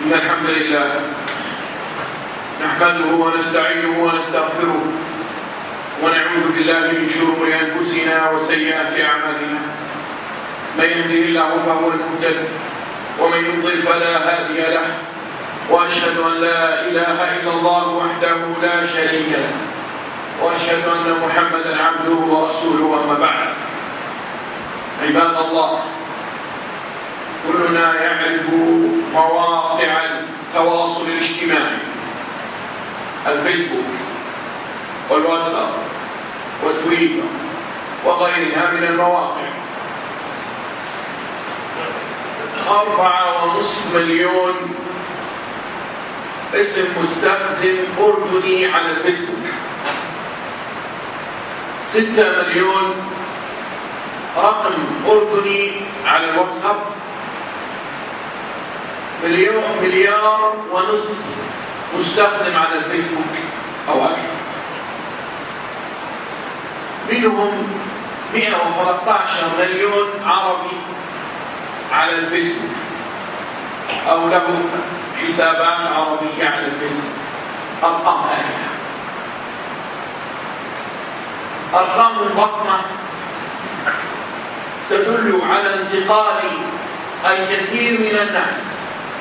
إن الحمد لله نحمده ونستعينه ونستغفره ونعوذ بالله من شرور أنفسنا وسيئات أعمالنا. من يهده الله فهو المهتد ومن يضلل فلا هادي له، وأشهد أن لا إله إلا الله وحده لا شريك له، وأشهد أن محمدا عبده ورسوله. أما بعد، عباد الله، كلنا يعرف مواقع التواصل الاجتماعي: الفيسبوك والواتساب وتويتر وغيرها من المواقع. 4.5 مليون اسم مستخدم أردني على الفيسبوك، 6 مليون رقم أردني على الواتساب، 1.5 مليار مستخدم على الفيسبوك أو أكثر، منهم 113 مليون عربي على الفيسبوك أو له حسابات عربية على الفيسبوك. أرقام هائلة، أرقام ضخمة تدل على انتقال الكثير من الناس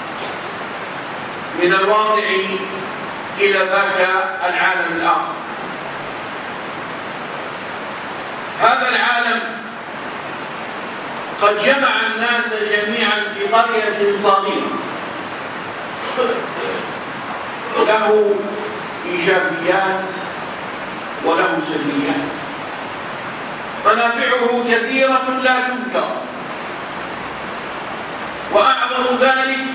من الواقع إلى ذاك العالم الآخر. هذا العالم قد جمع الناس جميعا في قرية صغيرة، له إيجابيات وله سلبيات. منافعه كثيرة لا تنكر، وأعظم ذلك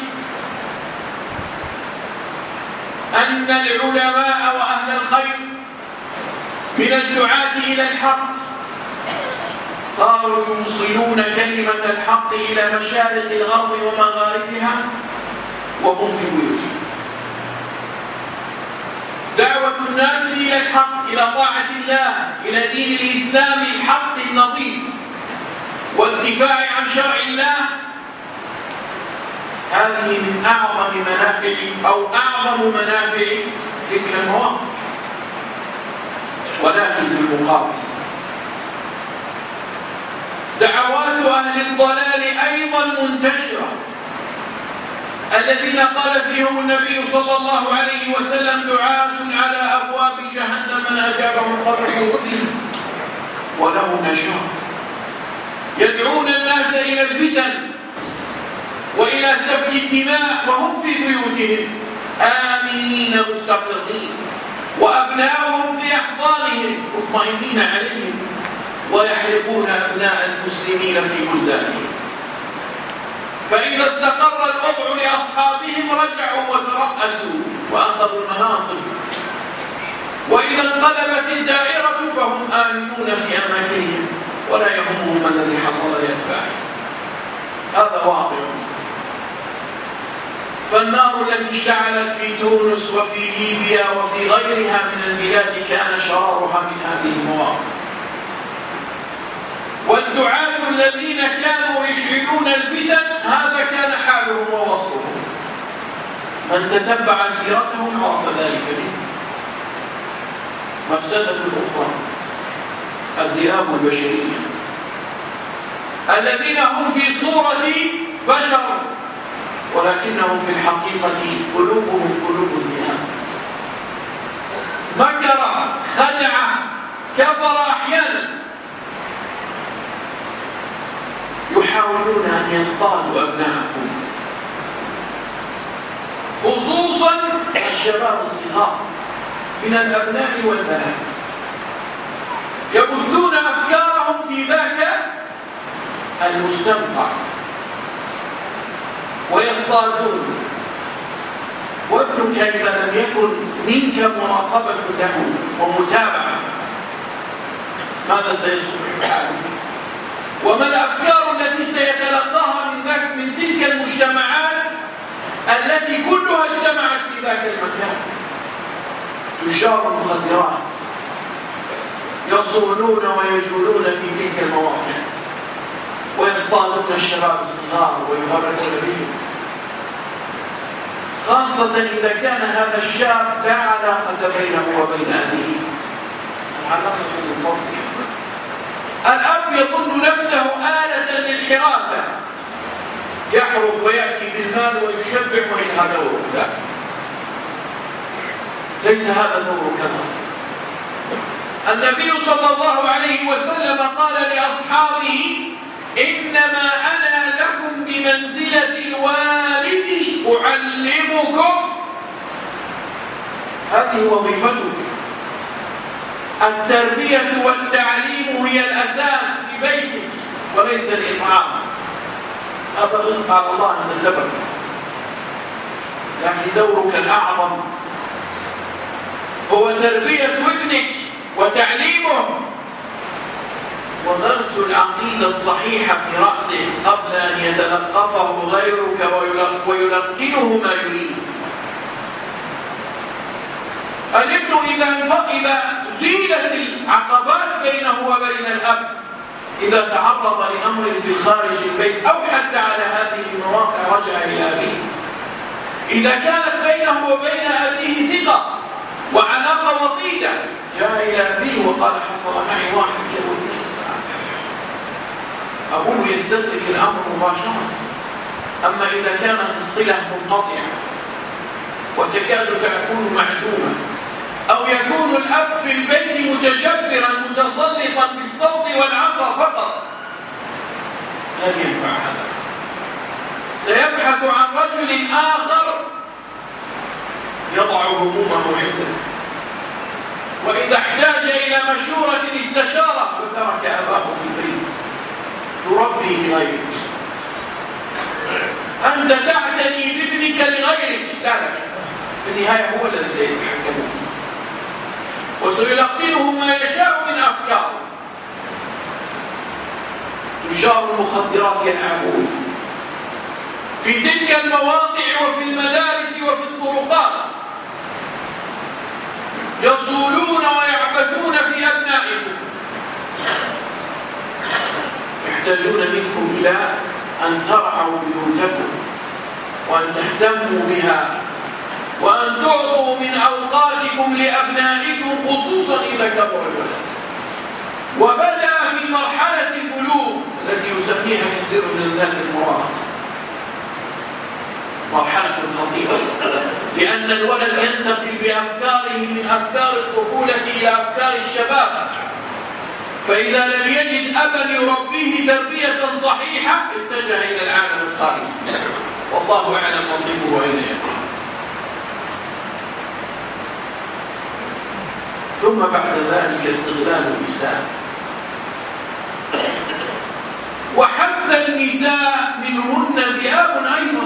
أن العلماء وأهل الخير من الدعاة إلى الحق صاروا يوصلون كلمة الحق إلى مشارق الأرض ومغاربها وهم في بيوتهم. دعوة الناس إلى الحق، إلى طاعة الله، إلى دين الإسلام الحق النظيف والدفاع عن شرع الله، هذه من أعظم منافع أو أعظم منافع تلك المواقع. ولكن في المقابل دعوات أهل الضلال أيضا منتشرة، الذين قال فيهم النبي صلى الله عليه وسلم: دعاة على أبواب جهنم من أجابهم قبله فيه وله نشاط. يدعون الناس إلى الفتن وإلى سفك الدماء وهم في بيوتهم آمنين مستقرين، وأبناؤهم في أحضانهم مطمئنين عليهم، ويحرقون أبناء المسلمين في بلدانهم. فإذا استقر الوضع لأصحابهم رجعوا وترأسوا وأخذوا المناصب، وإذا انقلبت الدائرة فهم آمنون في أماكنهم ولا يهمهم الذي حصل لأتباعهم. هذا واقع. فالنار التي اشتعلت في تونس وفي ليبيا وفي غيرها من البلاد كان شرارها من هذه المواقع. والدعاة الذين كانوا يشعلون الفتن هذا كان حالهم ووصفهم. من تتبع سيرتهم عرف ذلك منه. مفسدة أخرى: الذئاب البشرية، الذين هم في صورة بشر ولكنهم في الحقيقة قلوبهم قلوب الذئاب. مكر، خدع، كفر أحيانا، يحاولون أن يصطادوا أبناءكم، خصوصا الشباب الصغار من الأبناء والبنات، يبثون أفكارهم في ذاك المستنقع ويصطادون. وابنك إذا لم يكن منك مراقبة له ومتابعة ماذا سيصبح حاله؟ وما الأفكار التي سيتلقاها من تلك المجتمعات التي كلها اجتمعت في ذاك المكان؟ تجار المخدرات يصولون ويجولون في تلك المواقع ويصطادون الشباب الصغار ويغرقون بهم. خاصة إذا كان هذا الشاب لا علاقة بينه وبين أبيه، العلاقة منفصلة. الأب يظن نفسه آلة للحراثة، يحرث ويأتي بالمال ويشبع وهذا دوره. لا، ليس هذا دورك الأصلي. النبي صلى الله عليه وسلم قال لأصحابه: إنما أنا لكم بمنزلة الوالد أعلمكم. هذه وظيفتك. التربية والتعليم هي الأساس في بيتك وليس الإطعام. هذا الرزق على الله، أنت سبب، لكن دورك الأعظم هو تربية ابنك وتعليمه ودرس العقيدة الصحيحة في رأسه قبل أن يتلقفه غيرك ويلقنه ما يريد. الابن إذا زيلت العقبات بينه وبين الأب، إذا تعرض لأمر في خارج البيت أو حتى على هذه المواقع رجع إلى أبيه. إذا كانت بينه وبين أبيه ثقة وعلاقة وطيدة، جاء إلى أبيه وقال: حصل معي واحد يقول أبوه يستدرك الأمر مباشرة. أما إذا كانت الصلة منقطعة وتكاد تكون معدومة، أو يكون الأب في البيت متجبرا متسلطا بالصوت والعصا فقط، لن ينفع هذا. سيبحث عن رجل آخر يضع همومه عنده، وإذا احتاج إلى مشورة استشاره وترك أباه في البيت. تربي لغيرك، أنت تعتني بابنك لغيرك لا لك. في النهاية هو الذي سيتحكم وسيلقنه ما يشاء من أفكار. تجار المخدرات يلعبون في تلك المواقع وفي المدارس وفي الطرقات، يصولون ويعبثون في أبنائكم. يحتاجون منكم إلى أن ترعوا بيوتكم وأن تهتموا بها وأن تعطوا من أوقاتكم لأبنائكم، خصوصا إذا كبر الولد وبدأ في مرحلة البلوغ التي يسميها كثير من الناس المراهقة. مرحلة خطيرة، لأن الولد ينتقل بأفكاره من أفكار الطفولة إلى أفكار الشباب، فإذا لم يجد أبا يربيه تربية صحيحة اتجه إلى العالم الخارجي، والله أعلم نصيبه أين يكون. ثم بعد ذلك استغلال النساء، وحتى النساء منهن ذئاب أيضا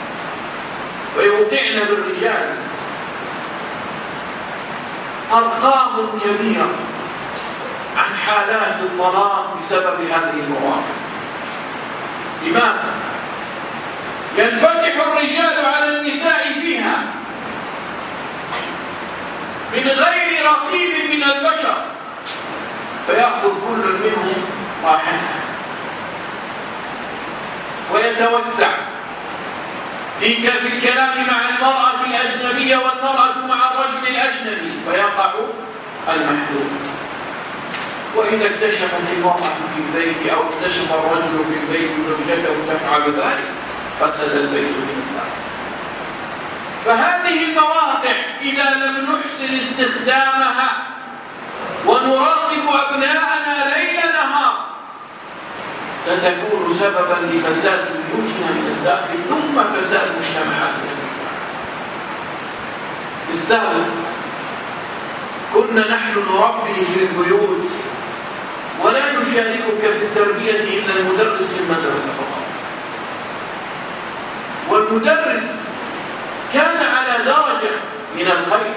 ويوقعن بالرجال. أرقام كبيرة عن حالات الطلاق بسبب هذه المواقف. لماذا؟ ينفتح الرجال على النساء فيها من غير رقيب من البشر، فيأخذ كل منهم راحته ويتوسع في الكلام مع المرأة الأجنبية والمرأة مع الرجل الأجنبي، فيقع المحذور. وإذا اكتشفت المرأة في البيت أو اكتشف الرجل في البيت زوجته تفعل ذلك، فسد البيت من الدار. فهذه المواقع إذا لم نحسن استخدامها ونراقب أبناءنا ليل نهار ستكون سببا لفساد بيوتنا من الداخل ثم فساد مجتمعاتنا. في السابق كنا نحن نربي في البيوت ولا نشاركك في التربية إلا المدرس في المدرسة فقط، والمدرس كان على درجة من الخير.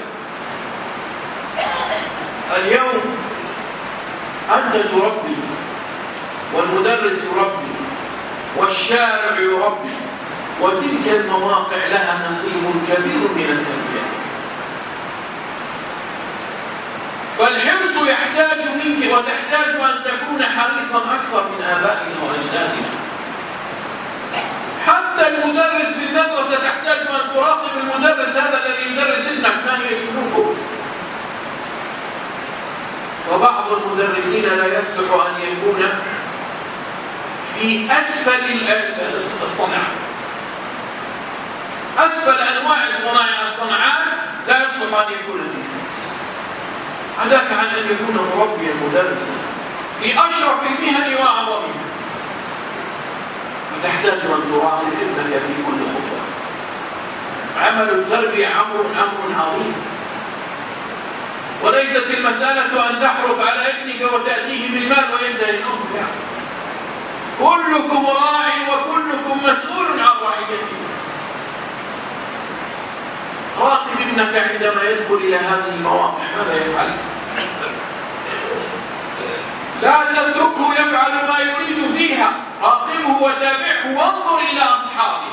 اليوم أنت تربي والمدرس يربي والشارع يربي، وتلك المواقع لها نصيب كبير من التربية. فالحرص يحتاج منك وتحتاج أن تكون حريصا أكثر من آبائنا وأجدادنا، حتى حتى المدرس في المدرسة تحتاج أن تراقب المدرس هذا الذي يدرس ابنك ما هي سلوكه. وبعض المدرسين لا يصلح أن يكون في أسفل الصنعة، أسفل أنواع الصناعات لا يصلح أن يكون فيها. عداك عن أن يكون مربيا مدرسا في أشرف المهن وأعظمها، فتحتاج أن تراقب ابنك في كل خطوة. عمل التربية أمر عظيم، وليست المسألة أن تحرص على ابنك وتأتيه بالمال وينتهي الأمر. يعني كلكم راع وكلكم مسؤول عن رعيته. راقب ابنك عندما يدخل إلى هذه المواقع ماذا يفعل؟ لا تتركه يفعل ما يريد فيها، راقبه وتابعه وانظر إلى أصحابه.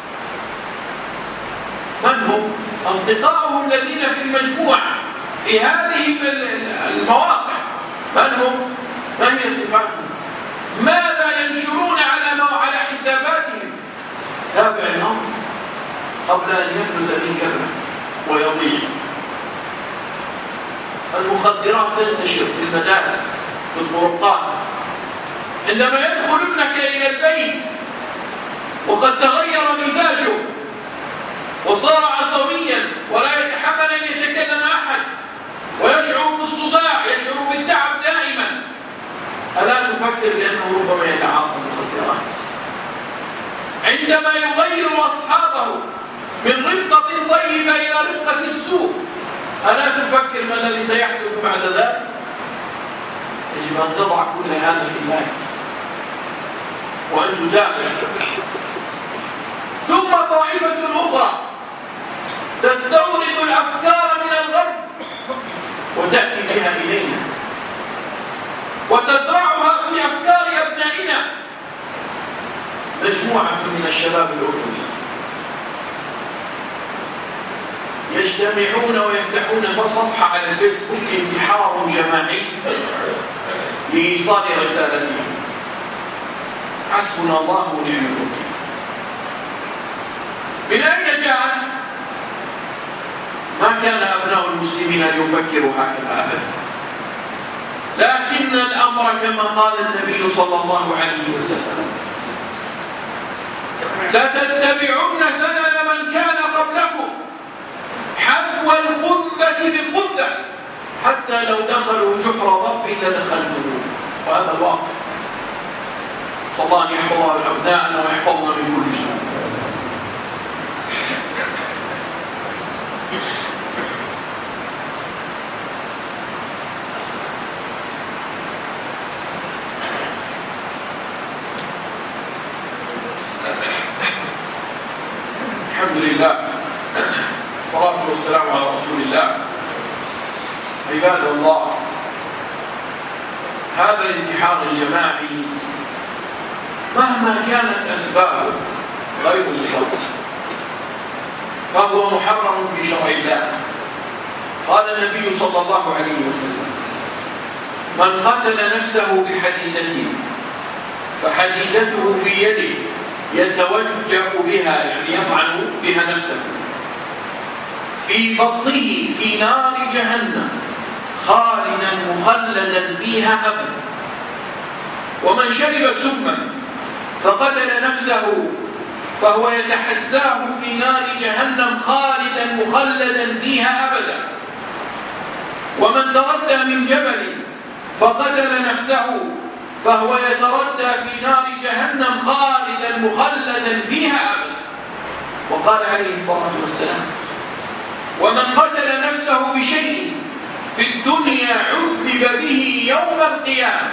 من هم؟ أصدقاؤه الذين في المجموعة في هذه المواقع. من هم؟ ما هي صفاتهم؟ ماذا ينشرون على حساباتهم؟ تابع الأمر قبل أن يفلت منك ويضيع. المخدرات تنتشر في المدارس في الطرقات. عندما يدخل ابنك إلى البيت وقد تغير مزاجه وصار عصبيا ولا يتحمل أن يتكلم أحد ويشعر بالصداع، يشعر بالتعب دائما، ألا تفكر بأنه ربما يتعاطى المخدرات؟ عندما يغير أصحابه من رفقة طيبة إلى رفقة السوء، ألا تفكر ما الذي سيحدث بعد ذلك؟ يجب أن تضع كل هذا في بالك وأن تتابع. ثم طائفة أخرى تستورد الأفكار من الغرب وتأتي بها إلينا وتزرعها في أفكار أبنائنا. مجموعة من الشباب الأردني يجتمعون ويفتحون صفحة على الفيسبوك انتحار جماعي لإيصال رسالتهم. حسبنا الله ونعم الوكيل. من أين جاءت؟ ما كان أبناء المسلمين أن يفكروا هكذا أبدا، لكن الأمر كما قال النبي صلى الله عليه وسلم: لتتبعن سنن من كان قبلكم حذو القذة بالقذة حتى لو دخلوا جحر ضب لدخلتموه. وهذا الواقع. صلى الله أن يحفظ أبناءنا ويحفظنا من كل سوء. الحمد لله، الصلاة والسلام على رسول الله. عباد الله، هذا الانتحار الجماعي مهما كانت أسبابه غير مطلق فهو محرم في شرع الله. قال النبي صلى الله عليه وسلم: من قتل نفسه بحديدة فحديدته في يده يتوجع بها، يعني يطعن بها نفسه، في بطنه في نار جهنم خالدا مخلدا فيها أبدا. ومن شرب سما فقتل نفسه فهو يتحساه في نار جهنم خالدا مخلدا فيها أبدا. ومن تردى من جبل فقتل نفسه فهو يتردى في نار جهنم خالدا مخلدا فيها أبدا. وقال عليه الصلاة والسلام: ومن قتل نفسه بشيء في الدنيا عذب به يوم القيامة.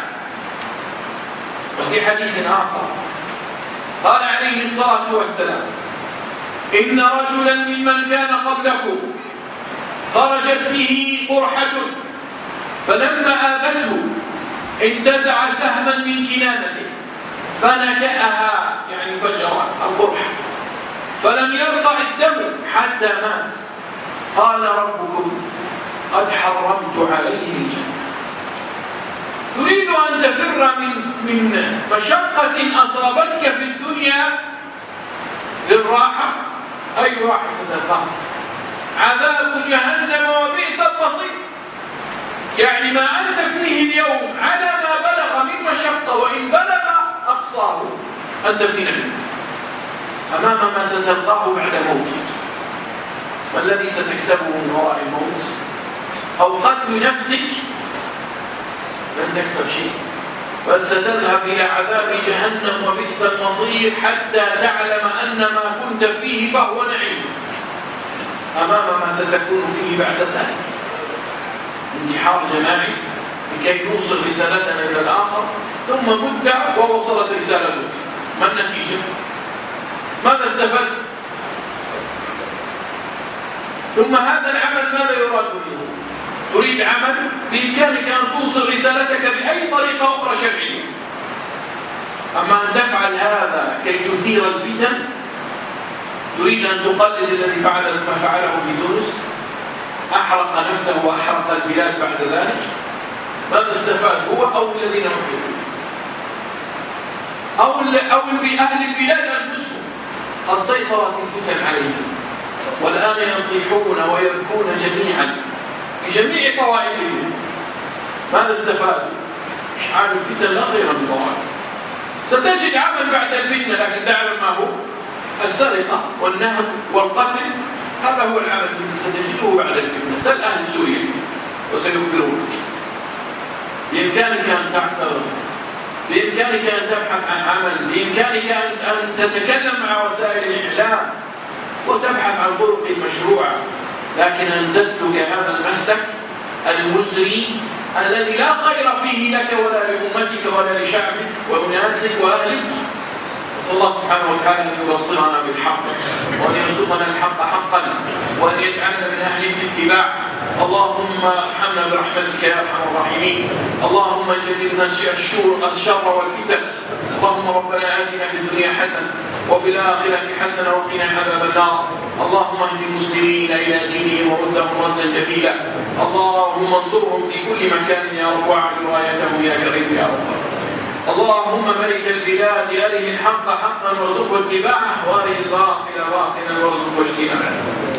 وفي حديث آخر قال عليه الصلاة والسلام: إن رجلا ممن كان قبلكم خرجت به قرحة فلما آذته انتزع سهما من كنانته فنكأها، يعني فجر القرحة، فلم يرقع الدم حتى مات. قال ربكم: قد حرمت عليه الجنة. تريد أن تفر من مشقة أصابتك في الدنيا الراحة، أي راحة ستلقاها؟ عذاب جهنم وبئس المصير. يعني ما أنت فيه اليوم على ما بلغ من مشقة وإن بلغ أقصاه أنت في نعمة أمام ما ستلقاه بعد موتك. ما الذي ستكسبه من وراء الموت؟ أو قتل نفسك لن تكسب شيء، بل ستذهب إلى عذاب جهنم وبئس المصير حتى تعلم أن ما كنت فيه فهو نعيم أمام ما ستكون فيه بعد ذلك. انتحار جماعي لكي نوصل رسالتنا إلى الآخر، ثم مت ووصلت رسالتك. ما النتيجة؟ ماذا استفدت؟ ثم هذا العمل ماذا يراد منه؟ تريد عمل بإمكانك أن توصل رسالتك بأي طريقة أخرى شرعية. أما أن تفعل هذا كي تثير الفتن، تريد أن تقلد الذي فعل ما فعله في تونس، أحرق نفسه وأحرق البلاد بعد ذلك. ماذا استفاد هو أو الذين أحرقوا أو أهل البلاد أنفسهم؟ قد سيطرت الفتن عليهم والآن يصيحون ويبكون جميعا بجميع طوائفهم. ماذا استفادوا؟ إشعال الفتن لا خير من ورائه. ستجد عمل بعد الفتنة، لكن تعلم ما هو؟ السرقة والنهب والقتل. هذا هو العمل الذي ستجده بعد الفتنة. سل أهل سوريا وسيخبرونك. بإمكانك أن تعترض، بإمكانك أن تبحث عن عمل، بإمكانك أن تتكلم مع وسائل الإعلام وتبحث عن طرق مشروعة، لكن أن تسلك هذا المسلك المزري الذي لا خير فيه لك ولا لأمتك ولا لشعبك وأناسك وأهلك. نسأل الله سبحانه وتعالى أن يبصرنا بالحق وأن يرزقنا الحق حقا وأن يجعلنا من أهل الاتباع. اللهم ارحمنا برحمتك يا أرحم الراحمين. اللهم جنبنا الشر والفتن. اللهم ربنا آتنا في الدنيا حسنة وفي الآخرة حسنة وقنا عذاب النار. اللهم اهد المسلمين إلى دينهم وردهم ردا جميلا. اللهم انصرهم في كل مكان يا رب، واعل رايتهم يا كريم يا رب. اللهم ملك البلاد أره الحق حقا وارزقه اتباعه، وأره الباطل باطلا وارزقه اجتنابه.